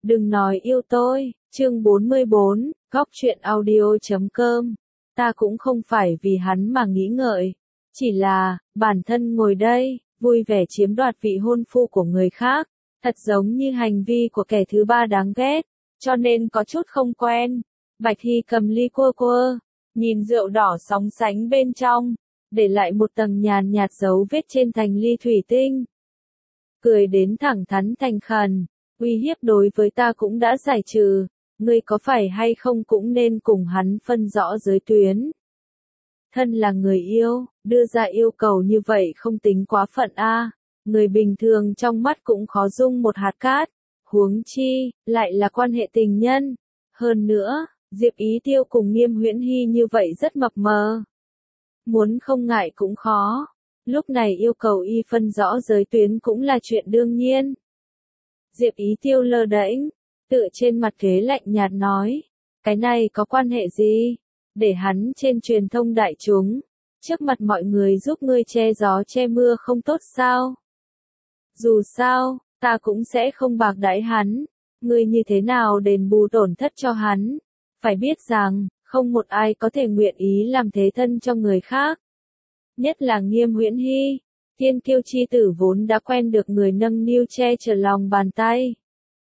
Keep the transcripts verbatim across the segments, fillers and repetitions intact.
Đừng nói yêu tôi, chương bốn mươi bốn, góc truyện audio chấm com. Ta cũng không phải vì hắn mà nghĩ ngợi. Chỉ là, bản thân ngồi đây, vui vẻ chiếm đoạt vị hôn phu của người khác. Thật giống như hành vi của kẻ thứ ba đáng ghét. Cho nên có chút không quen. Bạch Hy cầm ly cua cua, nhìn rượu đỏ sóng sánh bên trong, để lại một tầng nhàn nhạt dấu vết trên thành ly thủy tinh. Cười đến thẳng thắn thành khẩn, uy hiếp đối với ta cũng đã giải trừ, ngươi có phải hay không cũng nên cùng hắn phân rõ giới tuyến. Thân là người yêu, đưa ra yêu cầu như vậy không tính quá phận a, người bình thường trong mắt cũng khó dung một hạt cát, huống chi, lại là quan hệ tình nhân. Hơn nữa, Diệp Ý Tiêu cùng Nghiêm Huyễn Hy như vậy rất mập mờ. Muốn không ngại cũng khó. Lúc này yêu cầu y phân rõ giới tuyến cũng là chuyện đương nhiên. Diệp Ý Tiêu lơ đễnh, tựa trên mặt ghế lạnh nhạt nói, cái này có quan hệ gì? Để hắn trên truyền thông đại chúng, trước mặt mọi người giúp ngươi che gió che mưa không tốt sao? Dù sao, ta cũng sẽ không bạc đãi hắn, ngươi như thế nào đền bù tổn thất cho hắn? Phải biết rằng, không một ai có thể nguyện ý làm thế thân cho người khác. Nhất là Nghiêm Huyễn Hy, thiên kiêu chi tử vốn đã quen được người nâng niu che chở lòng bàn tay.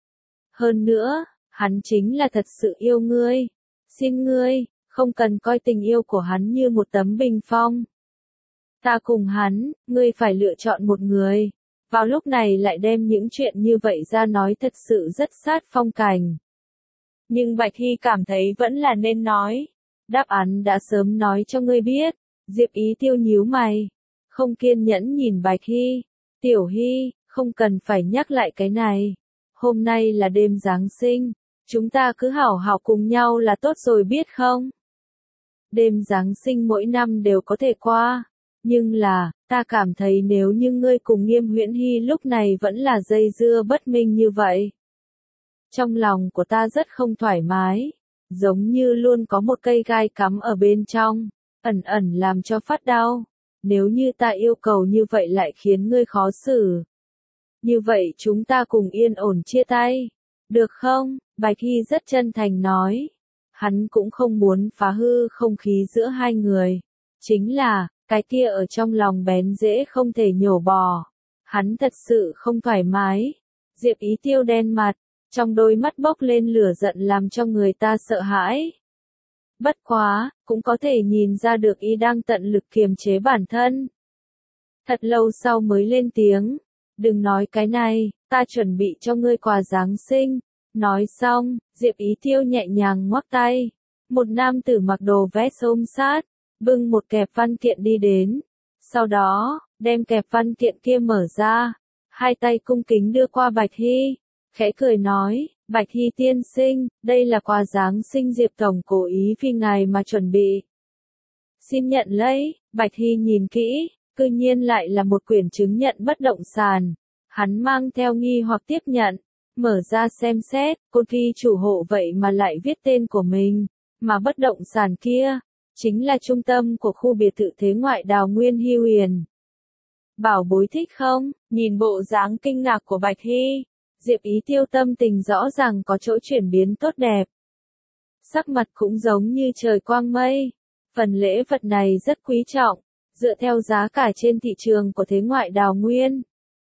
Hơn nữa, hắn chính là thật sự yêu ngươi. Xin ngươi, không cần coi tình yêu của hắn như một tấm bình phong. Ta cùng hắn, ngươi phải lựa chọn một người. Vào lúc này lại đem những chuyện như vậy ra nói thật sự rất sát phong cảnh. Nhưng Bạch Hy cảm thấy vẫn là nên nói. Đáp án đã sớm nói cho ngươi biết. Diệp Ý Tiêu nhíu mày, không kiên nhẫn nhìn Bạch Hy. Tiểu Hy, không cần phải nhắc lại cái này. Hôm nay là đêm Giáng sinh, chúng ta cứ hảo hảo cùng nhau là tốt rồi biết không? Đêm Giáng sinh mỗi năm đều có thể qua, nhưng là, ta cảm thấy nếu như ngươi cùng Nghiêm Huyễn Hy lúc này vẫn là dây dưa bất minh như vậy. Trong lòng của ta rất không thoải mái, giống như luôn có một cây gai cắm ở bên trong. Ẩn ẩn làm cho phát đau. Nếu như ta yêu cầu như vậy lại khiến ngươi khó xử. Như vậy chúng ta cùng yên ổn chia tay. Được không? Bạch Hy rất chân thành nói. Hắn cũng không muốn phá hư không khí giữa hai người. Chính là, cái kia ở trong lòng bén dễ không thể nhổ bỏ. Hắn thật sự không thoải mái. Diệp Ý Tiêu đen mặt, trong đôi mắt bốc lên lửa giận làm cho người ta sợ hãi. Bất quá, cũng có thể nhìn ra được y đang tận lực kiềm chế bản thân. Thật lâu sau mới lên tiếng, đừng nói cái này, ta chuẩn bị cho ngươi quà Giáng sinh. Nói xong, Diệp Ý Tiêu nhẹ nhàng ngoắc tay. Một nam tử mặc đồ vest ôm sát, bưng một kẹp văn kiện đi đến. Sau đó, đem kẹp văn kiện kia mở ra, hai tay cung kính đưa qua Bạch Hy, khẽ cười nói. Bạch Hy tiên sinh, đây là quà Giáng sinh Diệp Tổng cố ý vì ngài mà chuẩn bị. Xin nhận lấy. Bạch Hy nhìn kỹ, cư nhiên lại là một quyển chứng nhận bất động sản. Hắn mang theo nghi hoặc tiếp nhận, mở ra xem xét, cột ghi chủ hộ vậy mà lại viết tên của mình, mà bất động sản kia, chính là trung tâm của khu biệt thự thế ngoại Đào Nguyên Hy Huyền. Bảo bối thích không? Nhìn bộ dáng kinh ngạc của Bạch Hy. Diệp Ý Tiêu tâm tình rõ ràng có chỗ chuyển biến tốt đẹp. Sắc mặt cũng giống như trời quang mây. Phần lễ vật này rất quý trọng, dựa theo giá cả trên thị trường của thế ngoại Đào Nguyên.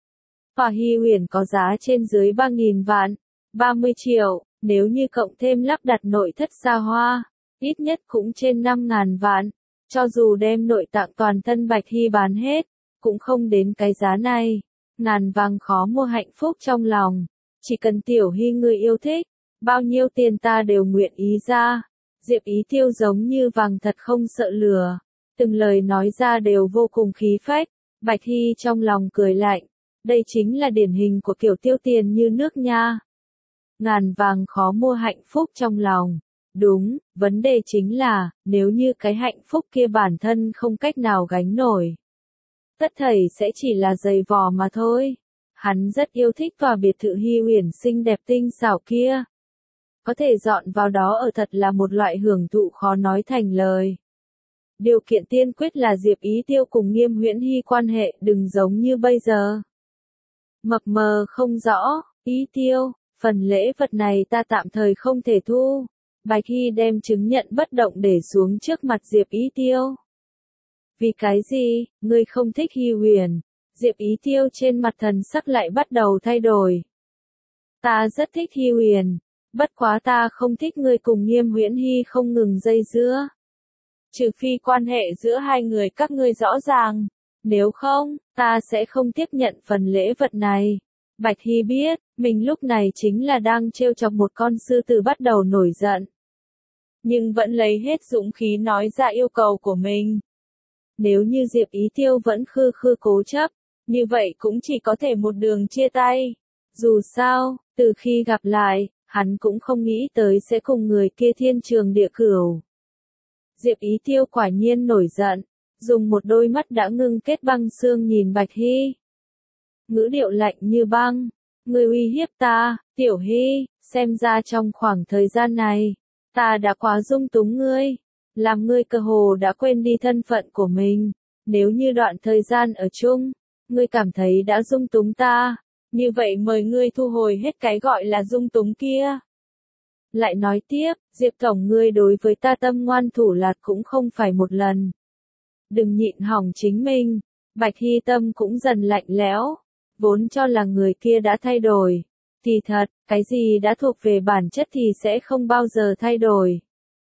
Hòa Hy Huyền có giá trên dưới ba nghìn vạn, ba mươi triệu, nếu như cộng thêm lắp đặt nội thất xa hoa, ít nhất cũng trên năm ngàn vạn. Cho dù đem nội tạng toàn thân Bạch Hy bán hết, cũng không đến cái giá này. Ngàn vàng khó mua hạnh phúc trong lòng. Chỉ cần Tiểu Hy người yêu thích, bao nhiêu tiền ta đều nguyện ý ra. Diệp Ý Tiêu giống như vàng thật không sợ lửa. Từng lời nói ra đều vô cùng khí phách. Bạch Hy trong lòng cười lạnh. Đây chính là điển hình của kiểu tiêu tiền như nước nha. Ngàn vàng khó mua hạnh phúc trong lòng. Đúng, vấn đề chính là, nếu như cái hạnh phúc kia bản thân không cách nào gánh nổi. Tất thảy sẽ chỉ là giày vò mà thôi. Hắn rất yêu thích tòa biệt thự Hy Huyền xinh đẹp tinh xảo kia. Có thể dọn vào đó ở thật là một loại hưởng thụ khó nói thành lời. Điều kiện tiên quyết là Diệp Ý Tiêu cùng Nghiêm Huyễn Hy quan hệ đừng giống như bây giờ. Mập mờ không rõ, Ý Tiêu, Phần lễ vật này ta tạm thời không thể thu. Bạch Hy đem chứng nhận bất động để xuống trước mặt Diệp Ý Tiêu. Vì cái gì, ngươi không thích Hy Huyền? Diệp Ý Tiêu trên mặt thần sắc lại bắt đầu thay đổi. Ta rất thích Hy Huyền, bất quá ta không thích ngươi cùng Nghiêm Huyễn Hy không ngừng dây dưa. Trừ phi quan hệ giữa hai người các ngươi rõ ràng, nếu không, ta sẽ không tiếp nhận phần lễ vật này. Bạch Hy biết, mình lúc này chính là đang trêu chọc một con sư tử bắt đầu nổi giận. Nhưng vẫn lấy hết dũng khí nói ra yêu cầu của mình. Nếu như Diệp Ý Tiêu vẫn khư khư cố chấp, như vậy cũng chỉ có thể một đường chia tay. Dù sao, từ khi gặp lại, hắn cũng không nghĩ tới sẽ cùng người kia thiên trường địa cửu. Diệp Ý Tiêu quả nhiên nổi giận, dùng một đôi mắt đã ngưng kết băng xương nhìn Bạch Hy. Ngữ điệu lạnh như băng, ngươi uy hiếp ta, Tiểu Hy, xem ra trong khoảng thời gian này, ta đã quá dung túng ngươi, làm ngươi cơ hồ đã quên đi thân phận của mình. Nếu như đoạn thời gian ở chung, ngươi cảm thấy đã dung túng ta, như vậy mời ngươi thu hồi hết cái gọi là dung túng kia. Lại nói tiếp, Diệp Tổng ngươi đối với ta tâm ngoan thủ lạt cũng không phải một lần. Đừng nhịn hỏng chính mình. Bạch Hy tâm cũng dần lạnh lẽo, vốn cho là người kia đã thay đổi. Thì thật, cái gì đã thuộc về bản chất thì sẽ không bao giờ thay đổi.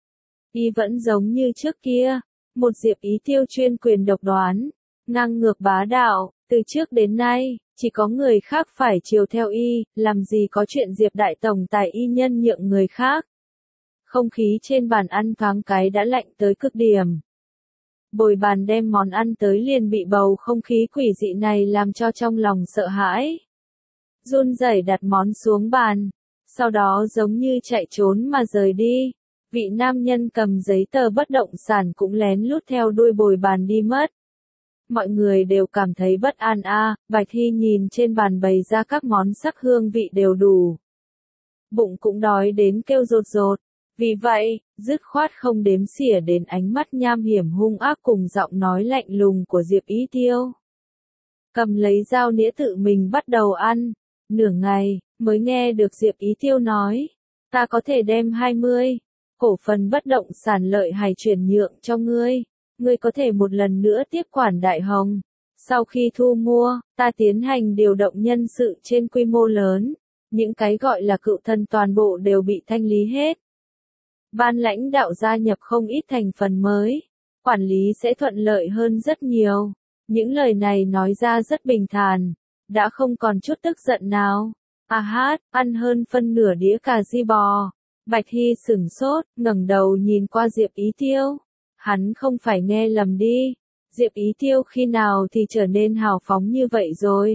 Y vẫn giống như trước kia, một Diệp Ý Tiêu chuyên quyền độc đoán, ngang ngược bá đạo, từ trước đến nay, chỉ có người khác phải chiều theo y, làm gì có chuyện Diệp Đại Tổng tài y nhân nhượng người khác. Không khí trên bàn ăn thoáng cái đã lạnh tới cực điểm. Bồi bàn đem món ăn tới liền bị bầu không khí quỷ dị này làm cho trong lòng sợ hãi. Run rẩy đặt món xuống bàn, sau đó giống như chạy trốn mà rời đi. Vị nam nhân cầm giấy tờ bất động sản cũng lén lút theo đuôi bồi bàn đi mất. Mọi người đều cảm thấy bất an a. À, Bạch Hy nhìn trên bàn bày ra các món sắc hương vị đều đủ. Bụng cũng đói đến kêu rột rột. Vì vậy, dứt khoát không đếm xỉa đến ánh mắt nham hiểm hung ác cùng giọng nói lạnh lùng của Diệp Ý Tiêu. Cầm lấy dao nĩa tự mình bắt đầu ăn. Nửa ngày, mới nghe được Diệp Ý Tiêu nói. Ta có thể đem hai mươi cổ phần bất động sản lợi hài chuyển nhượng cho ngươi. Ngươi có thể một lần nữa tiếp quản Đại Hồng. Sau khi thu mua, ta tiến hành điều động nhân sự trên quy mô lớn. Những cái gọi là cựu thần toàn bộ đều bị thanh lý hết. Ban lãnh đạo gia nhập không ít thành phần mới. Quản lý sẽ thuận lợi hơn rất nhiều. Những lời này nói ra rất bình thản. Đã không còn chút tức giận nào. À hát, ăn hơn phân nửa đĩa cà ri bò. Bạch Hy sửng sốt, ngẩng đầu nhìn qua Diệp Ý Tiêu. Hắn không phải nghe lầm đi. Diệp Ý Tiêu khi nào thì trở nên hào phóng như vậy rồi.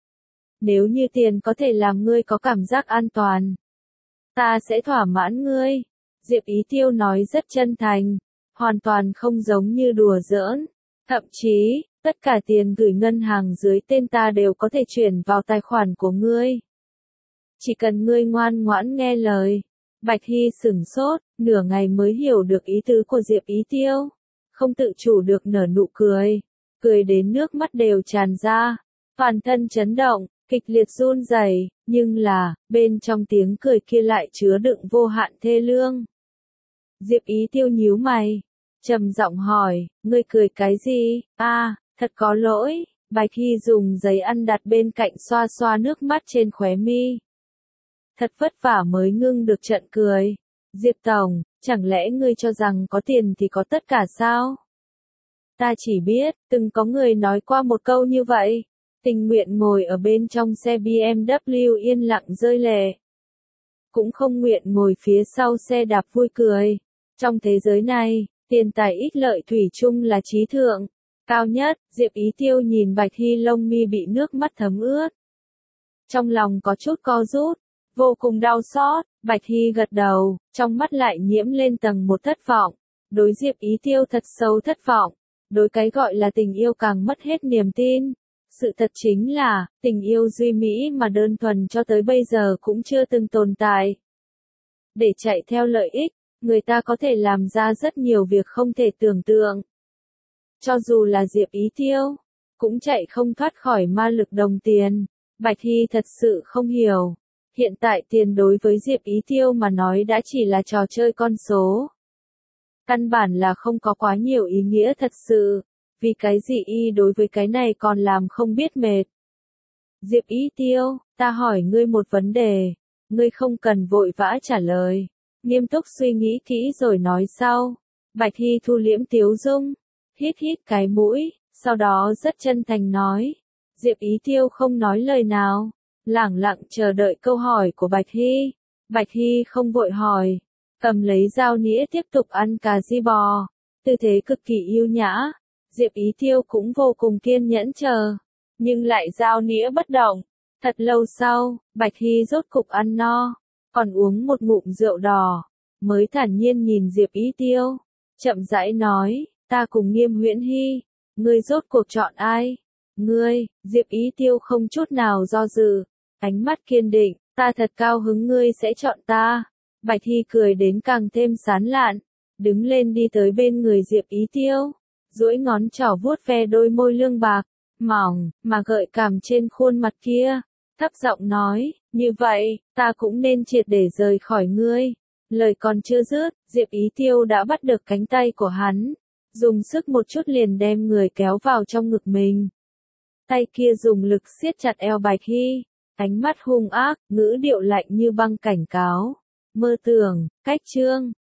Nếu như tiền có thể làm ngươi có cảm giác an toàn, ta sẽ thỏa mãn ngươi. Diệp Ý Tiêu nói rất chân thành, hoàn toàn không giống như đùa giỡn. Thậm chí, tất cả tiền gửi ngân hàng dưới tên ta đều có thể chuyển vào tài khoản của ngươi. Chỉ cần ngươi ngoan ngoãn nghe lời. Bạch Hy sửng sốt, nửa ngày mới hiểu được ý tứ của Diệp Ý Tiêu. Không tự chủ được nở nụ cười. Cười đến nước mắt đều tràn ra. Toàn thân chấn động, kịch liệt run rẩy, nhưng là, bên trong tiếng cười kia lại chứa đựng vô hạn thê lương. Diệp Ý Tiêu nhíu mày, trầm giọng hỏi, ngươi cười cái gì? A, à, thật có lỗi. Bạch Hy dùng giấy ăn đặt bên cạnh xoa xoa nước mắt trên khóe mi. Thật vất vả mới ngưng được trận cười. Diệp Tổng, chẳng lẽ ngươi cho rằng có tiền thì có tất cả sao? Ta chỉ biết, từng có người nói qua một câu như vậy. Tình nguyện ngồi ở bên trong xe bê em vê yên lặng rơi lệ. Cũng không nguyện ngồi phía sau xe đạp vui cười. Trong thế giới này, tiền tài ích lợi thủy chung là trí thượng. Cao nhất, Diệp Ý Tiêu nhìn Bạch Hy lông mi bị nước mắt thấm ướt. Trong lòng có chút co rút, vô cùng đau xót. Bạch Hy gật đầu, trong mắt lại nhiễm lên tầng một thất vọng. Đối Diệp Ý Tiêu thật sâu thất vọng. Đối cái gọi là tình yêu càng mất hết niềm tin. Sự thật chính là, tình yêu duy mỹ mà đơn thuần cho tới bây giờ cũng chưa từng tồn tại. Để chạy theo lợi ích, người ta có thể làm ra rất nhiều việc không thể tưởng tượng. Cho dù là Diệp Ý Tiêu, cũng chạy không thoát khỏi ma lực đồng tiền. Bạch Hy thật sự không hiểu. Hiện tại tiền đối với Diệp Ý Tiêu mà nói đã chỉ là trò chơi con số. Căn bản là không có quá nhiều ý nghĩa thật sự, vì cái gì y đối với cái này còn làm không biết mệt. Diệp Ý Tiêu, ta hỏi ngươi một vấn đề, ngươi không cần vội vã trả lời, nghiêm túc suy nghĩ kỹ rồi nói sau. Bạch Hy thu liễm tiếu dung, hít hít cái mũi, sau đó rất chân thành nói. Diệp Ý Tiêu không nói lời nào, lẳng lặng chờ đợi câu hỏi của Bạch Hy. Bạch Hy không vội hỏi, cầm lấy dao nĩa tiếp tục ăn cà ri bò, tư thế cực kỳ yêu nhã. Diệp Ý Tiêu cũng vô cùng kiên nhẫn chờ, nhưng lại dao nĩa bất động. Thật lâu sau, Bạch Hy rốt cục ăn no, còn uống một ngụm rượu đỏ, mới thản nhiên nhìn Diệp Ý Tiêu, chậm rãi nói, ta cùng Nghiêm Huyễn Hy, ngươi rốt cuộc chọn ai? Ngươi, Diệp Ý Tiêu không chút nào do dự, ánh mắt kiên định, ta thật cao hứng ngươi sẽ chọn ta. Bạch Hy cười đến càng thêm sán lạn, đứng lên đi tới bên người Diệp Ý Tiêu, duỗi ngón trỏ vuốt ve đôi môi lương bạc, mỏng, mà gợi cảm trên khuôn mặt kia, thấp giọng nói, như vậy, ta cũng nên triệt để rời khỏi ngươi. Lời còn chưa dứt, Diệp Ý Tiêu đã bắt được cánh tay của hắn, dùng sức một chút liền đem người kéo vào trong ngực mình. Tay kia dùng lực siết chặt eo Bạch Hy, ánh mắt hung ác, ngữ điệu lạnh như băng cảnh cáo. Mơ tưởng, cách chương.